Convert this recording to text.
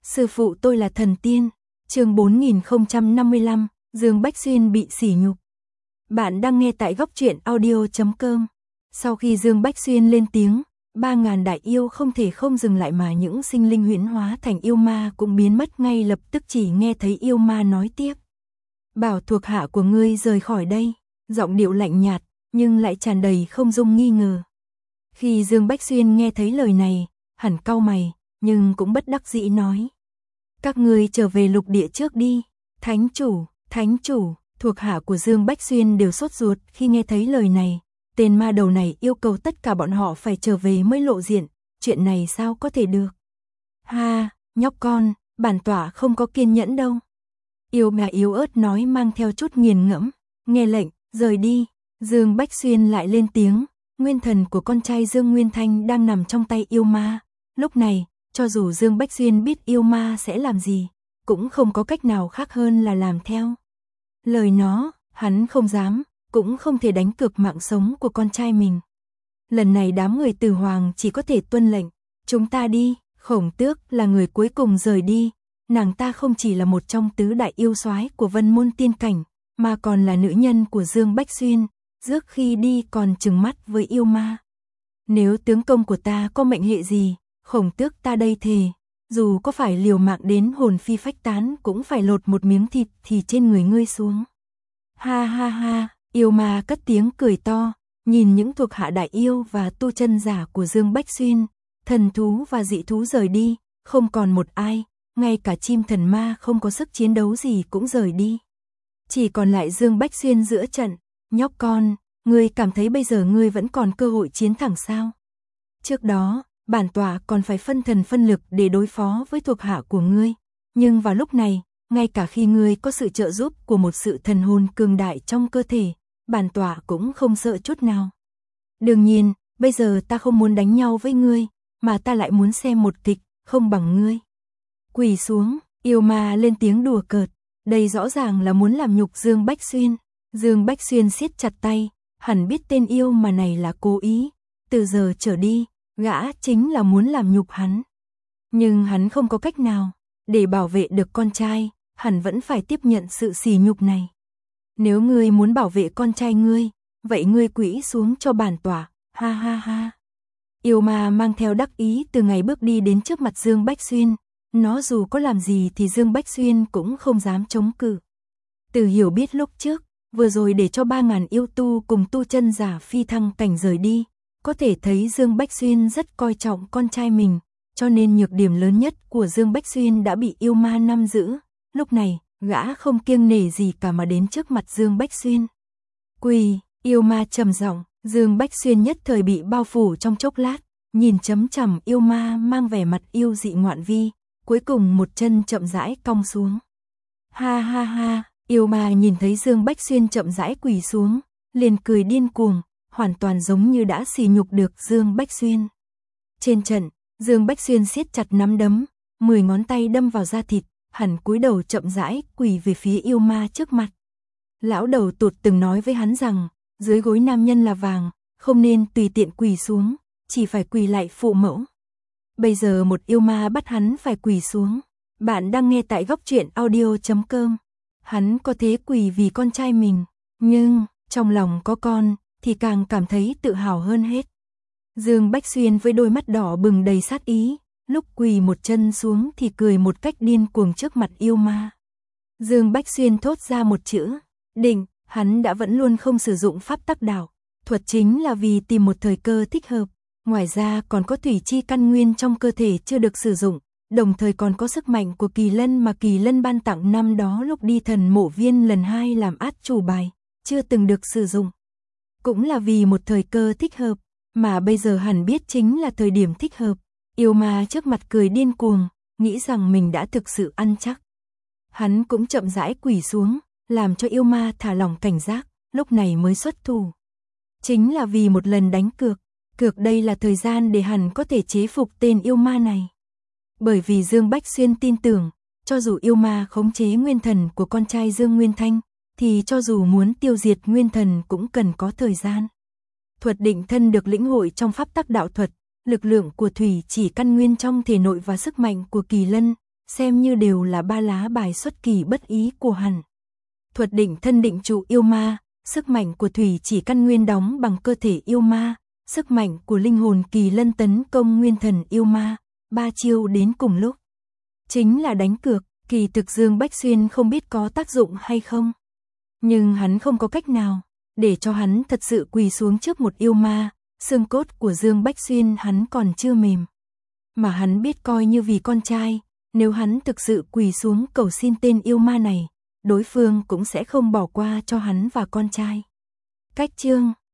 Sư phụ tôi là thần tiên. Chương 4055, Dương Bách Xuyên bị sỉ nhục. Bạn đang nghe tại góc truyện audio.com. Sau khi Dương Bách Xuyên lên tiếng, 3000 đại yêu không thể không dừng lại mà những sinh linh huyễn hóa thành yêu ma cũng biến mất ngay lập tức, chỉ nghe thấy yêu ma nói tiếp. Bảo thuộc hạ của ngươi rời khỏi đây, giọng điệu lạnh nhạt, nhưng lại tràn đầy không dung nghi ngờ. Khi Dương Bách Xuyên nghe thấy lời này, hẳn cau mày, nhưng cũng bất đắc dĩ nói. Các ngươi trở về lục địa trước đi. Thánh chủ, thuộc hạ của Dương Bách Xuyên đều sốt ruột khi nghe thấy lời này. Tên ma đầu này yêu cầu tất cả bọn họ phải trở về mới lộ diện, chuyện này sao có thể được. Ha, nhóc con, bản tọa không có kiên nhẫn đâu. Yêu ma yếu ớt nói mang theo chút nghiền ngẫm, nghe lệnh, rời đi. Dương Bách Xuyên lại lên tiếng, nguyên thần của con trai Dương Nguyên Thanh đang nằm trong tay yêu ma. Lúc này, cho dù Dương Bách Xuyên biết yêu ma sẽ làm gì, cũng không có cách nào khác hơn là làm theo. Lời nó, hắn không dám, cũng không thể đánh cược mạng sống của con trai mình. Lần này đám người Từ Hoàng chỉ có thể tuân lệnh, chúng ta đi. Khổng Tước là người cuối cùng rời đi, nàng ta không chỉ là một trong tứ đại yêu soái của Vân Môn Tiên Cảnh, mà còn là nữ nhân của Dương Bách Xuyên, trước khi đi còn trừng mắt với yêu ma. Nếu tướng công của ta có mệnh hệ gì, Khổng Tước ta đây thề, dù có phải liều mạng đến hồn phi phách tán cũng phải lột một miếng thịt thì trên người ngươi xuống. Ha ha ha, yêu ma cất tiếng cười to, nhìn những thuộc hạ đại yêu và tu chân giả của Dương Bách Xuyên, thần thú và dị thú rời đi, không còn một ai, ngay cả chim thần ma không có sức chiến đấu gì cũng rời đi. Chỉ còn lại Dương Bách Xuyên giữa trận, nhóc con, ngươi cảm thấy bây giờ ngươi vẫn còn cơ hội chiến thắng sao? Trước đó, bản tọa còn phải phân thần phân lực để đối phó với thuộc hạ của ngươi, nhưng vào lúc này, ngay cả khi ngươi có sự trợ giúp của một sự thần hồn cường đại trong cơ thể, bản tọa cũng không sợ chút nào. Đương nhiên, bây giờ ta không muốn đánh nhau với ngươi, mà ta lại muốn xem một kịch, không bằng ngươi. Quỳ xuống, yêu ma lên tiếng đùa cợt, đây rõ ràng là muốn làm nhục Dương Bách Xuyên. Dương Bách Xuyên siết chặt tay, hẳn biết tên yêu mà này là cố ý, từ giờ trở đi, gã chính là muốn làm nhục hắn. Nhưng hắn không có cách nào, để bảo vệ được con trai, hẳn vẫn phải tiếp nhận sự sỉ nhục này. Nếu ngươi muốn bảo vệ con trai ngươi, vậy ngươi quỳ xuống cho bản tọa, ha ha ha. Yêu ma mang theo đắc ý từ ngày bước đi đến trước mặt Dương Bách Xuyên, nó dù có làm gì thì Dương Bách Xuyên cũng không dám chống cự. Từ hiểu biết lúc trước, vừa rồi để cho 3000 yêu tu cùng tu chân giả phi thăng cảnh rời đi, có thể thấy Dương Bách Xuyên rất coi trọng con trai mình, cho nên nhược điểm lớn nhất của Dương Bách Xuyên đã bị yêu ma nắm giữ. Lúc này, gã không kiêng nể gì cả mà đến trước mặt Dương Bách Xuyên. Quỳ, yêu ma trầm giọng, Dương Bách Xuyên nhất thời bị bao phủ trong chốc lát, nhìn chấm chằm yêu ma mang vẻ mặt yêu dị ngoạn vi, cuối cùng một chân chậm rãi cong xuống. Ha ha ha, yêu ma nhìn thấy Dương Bách Xuyên chậm rãi quỳ xuống, liền cười điên cuồng, hoàn toàn giống như đã sỉ nhục được Dương Bách Xuyên. Trên trận, Dương Bách Xuyên siết chặt nắm đấm, 10 ngón tay đâm vào da thịt, hẳn cúi đầu chậm rãi quỳ về phía yêu ma trước mặt. Lão đầu Tụt từng nói với hắn rằng, dưới gối nam nhân là vàng, không nên tùy tiện quỳ xuống, chỉ phải quỳ lại phụ mẫu. Bây giờ một yêu ma bắt hắn phải quỳ xuống. Bạn đang nghe tại góc truyện audio.com. Hắn có thế quỳ vì con trai mình, nhưng trong lòng có con thì càng cảm thấy tự hào hơn hết. Dương Bách Xuyên với đôi mắt đỏ bừng đầy sát ý, lúc quỳ một chân xuống thì cười một cách điên cuồng trước mặt yêu ma. Dương Bách Xuyên thốt ra một chữ, định, hắn đã vẫn luôn không sử dụng pháp tắc đạo thuật chính là vì tìm một thời cơ thích hợp. Ngoài ra còn có thủy chi căn nguyên trong cơ thể chưa được sử dụng, đồng thời còn có sức mạnh của kỳ lân mà kỳ lân ban tặng năm đó lúc đi thần mộ viên lần 2 làm át chủ bài, chưa từng được sử dụng. Cũng là vì một thời cơ thích hợp, mà bây giờ hẳn biết chính là thời điểm thích hợp. Yêu ma trước mặt cười điên cuồng, nghĩ rằng mình đã thực sự ăn chắc. Hắn cũng chậm rãi quỳ xuống, làm cho yêu ma thả lỏng cảnh giác, lúc này mới xuất thủ. Chính là vì một lần đánh cược. Cược đây là thời gian để hắn có thể chế phục tên yêu ma này. Bởi vì Dương Bách Xuyên tin tưởng, cho dù yêu ma khống chế nguyên thần của con trai Dương Nguyên Thanh, thì cho dù muốn tiêu diệt nguyên thần cũng cần có thời gian. Thuật định thân được lĩnh hội trong pháp tắc đạo thuật, lực lượng của thủy chỉ căn nguyên trong thể nội và sức mạnh của kỳ lân, xem như đều là ba lá bài xuất kỳ bất ý của hắn. Thuật định thân định trụ yêu ma, sức mạnh của thủy chỉ căn nguyên đóng bằng cơ thể yêu ma, sức mạnh của linh hồn kỳ lân tấn công nguyên thần yêu ma, ba chiêu đến cùng lúc. Chính là đánh cược, kỳ thực Dương Bách Xuyên không biết có tác dụng hay không. Nhưng hắn không có cách nào, để cho hắn thật sự quỳ xuống trước một yêu ma, xương cốt của Dương Bách Xuyên hắn còn chưa mềm. Mà hắn biết coi như vì con trai, nếu hắn thực sự quỳ xuống cầu xin tên yêu ma này, đối phương cũng sẽ không bỏ qua cho hắn và con trai. Cách chương